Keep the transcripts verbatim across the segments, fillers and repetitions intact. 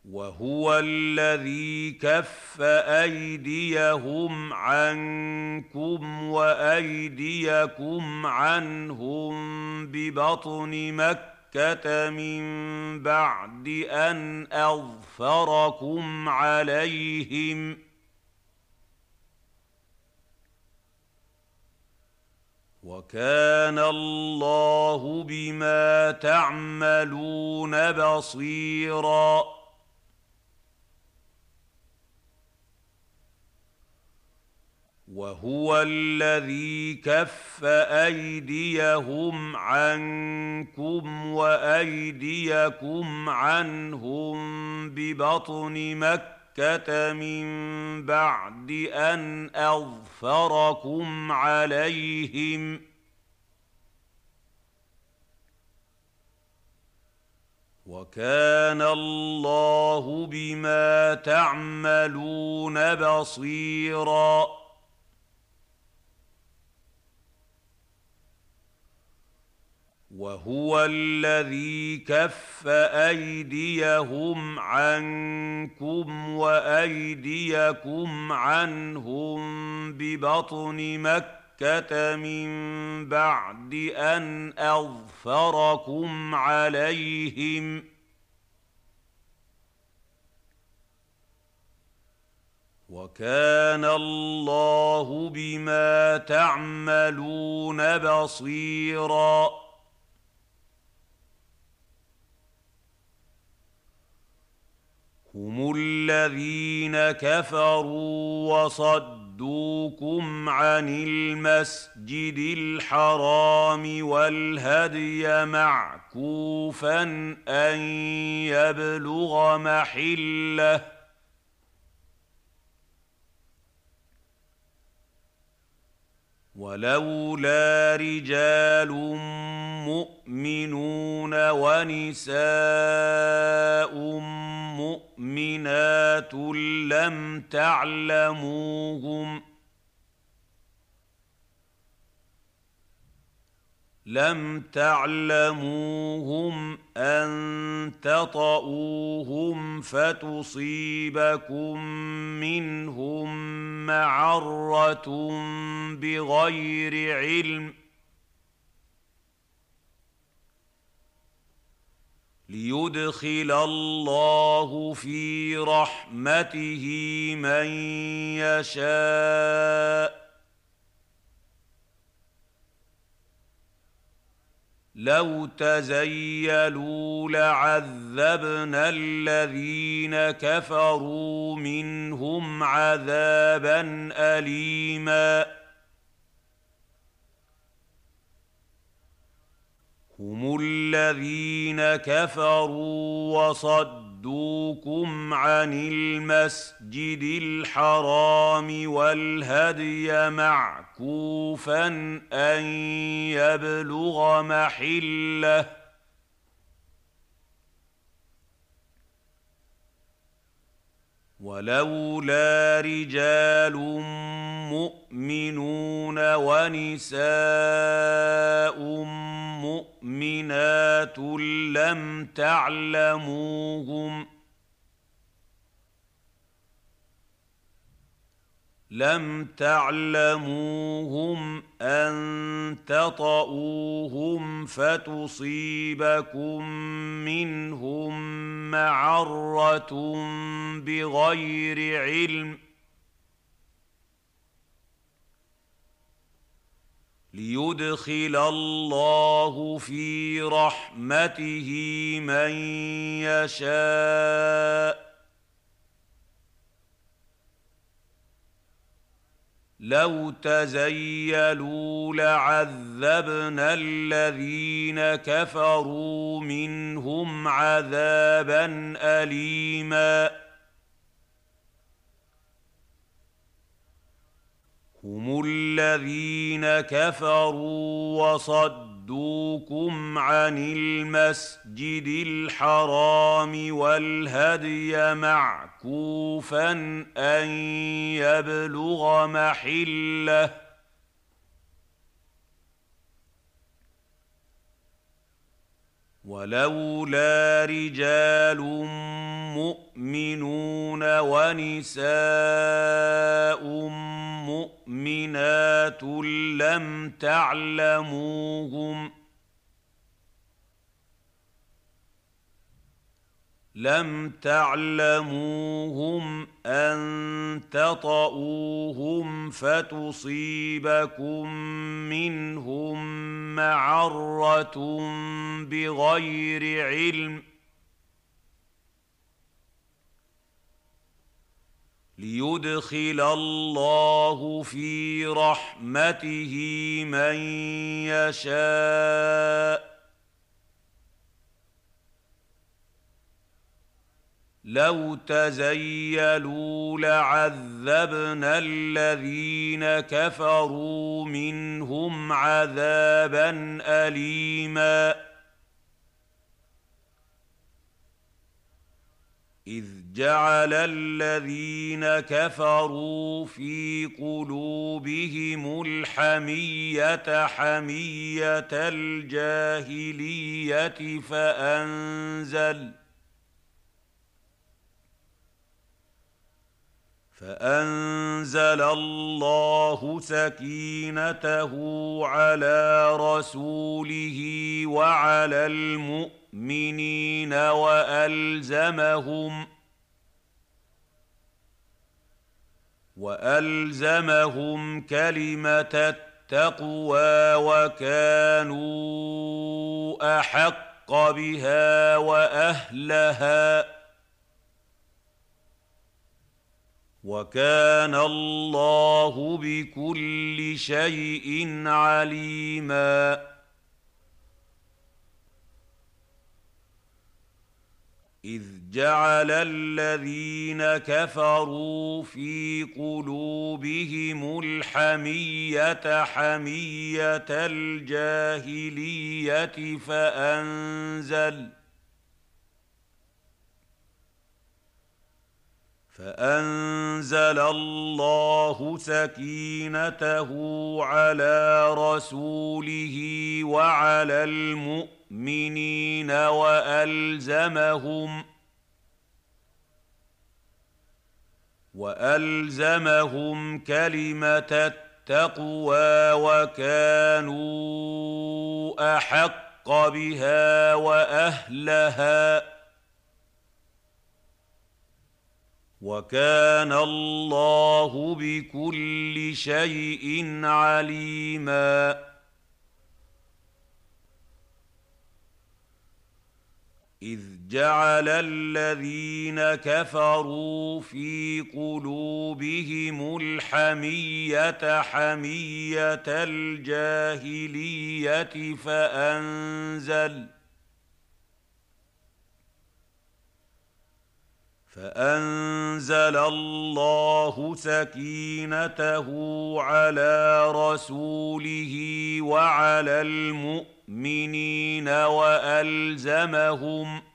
وهو الذي كف أيديهم عنكم وأيديكم عنهم ببطن مكة من بعد أن أظفركم عليهم وكان الله بما تعملون بصيراً وهو الذي كف أيديهم عنكم وأيديكم عنهم ببطن مكة من بعد أن أظفركم عليهم وكان الله بما تعملون بصيراً وهو الذي كف أيديهم عنكم وأيديكم عنهم ببطن مكة من بعد أن أظفركم عليهم وكان الله بما تعملون بصيراً هم الذين كفروا وصدوكم عن المسجد الحرام والهدي معكوفا أن يبلغ محله ولولا رجال مؤمنون ونساء مؤمنات لم تعلموهم لم تعلموهم أن تطؤوهم فتصيبكم منهم معرة بغير علم ليدخل الله في رحمته من يشاء لو تزيلوا لعذبنا الذين كفروا منهم عذابا أليما هم الذين كفروا وصدوكم عن المسجد الحرام والهدي معكوفا أن يبلغ محله ولولا رجال مؤمنون ونساء مؤمنات لم تعلموهم لم تعلموهم أن تطؤوهم فتصيبكم منهم معرة بغير علم ليدخل الله في رحمته من يشاء لو تزيلوا لعذبنا الذين كفروا منهم عذابا أليما هم الذين كفروا وصدوكم عن المسجد الحرام والهدي معكوفا أن يبلغ محله ولولا رجال مؤمنون ونساء مؤمنات لم تعلموهم لم تعلموهم أن تطئوهم فتصيبكم منهم معرة بغير علم ليدخل الله في رحمته من يشاء لو تزيلوا لعذبنا الذين كفروا منهم عذابا أليما إذ جعل الذين كفروا في قلوبهم الحمية حمية الجاهلية فأنزل فأنزل الله سكينته على رسوله وعلى المؤمنين وألزمهم وألزمهم كلمة التقوى وكانوا أحق بها وأهلها وكان الله بكل شيء عليما إذ جعل الذين كفروا في قلوبهم الحمية حمية الجاهلية فأنزل فأنزل الله سكينته على رسوله وعلى المؤمنين وألزمهم وألزمهم كلمة التقوى وكانوا أحق بها وأهلها وكان الله بكل شيء عليما إذ جعل الذين كفروا في قلوبهم الحمية حمية الجاهلية فأنزل فأنزل الله سكينته على رسوله وعلى المؤمنين وألزمهم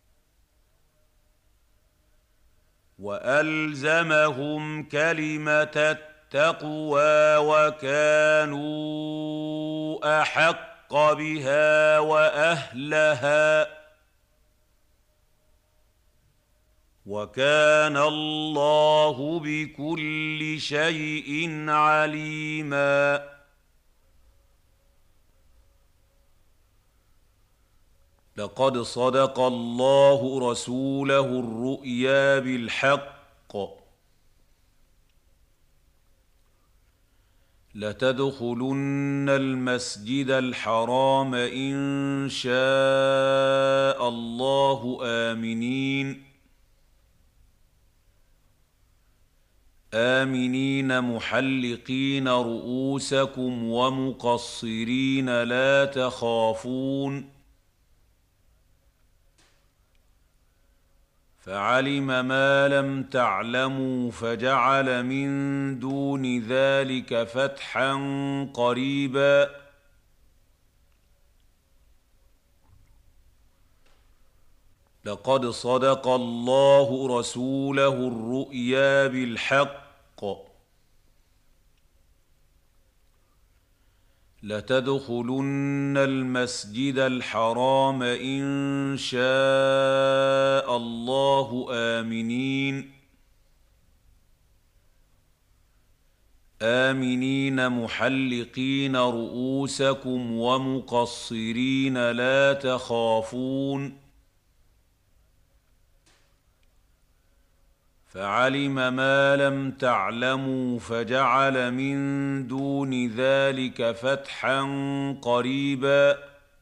وألزمهم كلمة التقوى وكانوا أحق بها وأهلها وكان الله بكل شيء عليما لقد صدق الله رسوله الرؤيا بالحق لتدخلن المسجد الحرام إن شاء الله آمنين آمنين محلقين رؤوسكم ومقصرين لا تخافون فعلم ما لم تعلموا فجعل من دون ذلك فتحا قريبا لقد صدق الله رسوله الرؤيا بالحق لتدخلن المسجد الحرام إن شاء الله آمنين آمنين محلقين رؤوسكم ومقصرين لا تخافون فعلم ما لم تعلموا فجعل من دون ذلك فتحا قريبا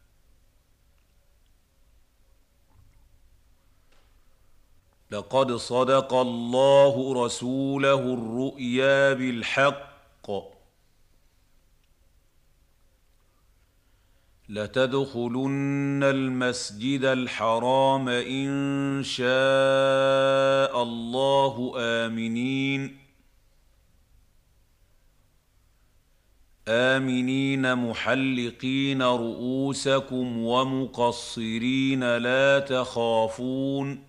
لقد صدق الله رسوله الرؤيا بالحق لتدخلن المسجد الحرام إن شاء الله آمنين آمنين محلقين رؤوسكم ومقصرين لا تخافون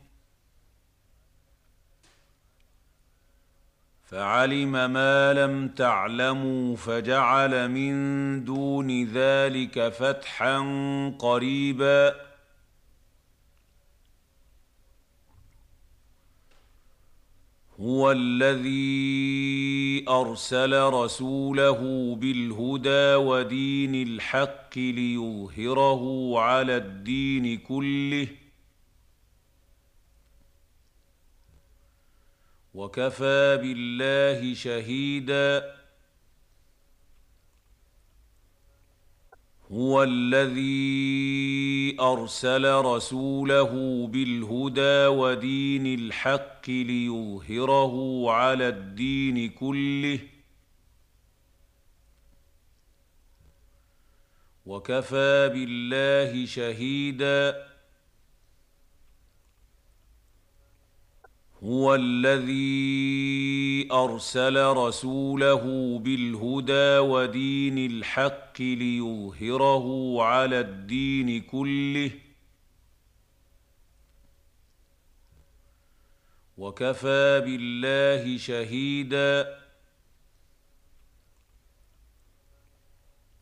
فعلم ما لم تعلموا فجعل من دون ذلك فتحا قريبا هو الذي أرسل رسوله بالهدى ودين الحق ليظهره على الدين كله وكفى بالله شهيدا هو الذي أرسل رسوله بالهدى ودين الحق ليظهره على الدين كله وكفى بالله شهيدا هو الذي أرسل رسوله بالهدى ودين الحق ليظهره على الدين كله وكفى بالله شهيدا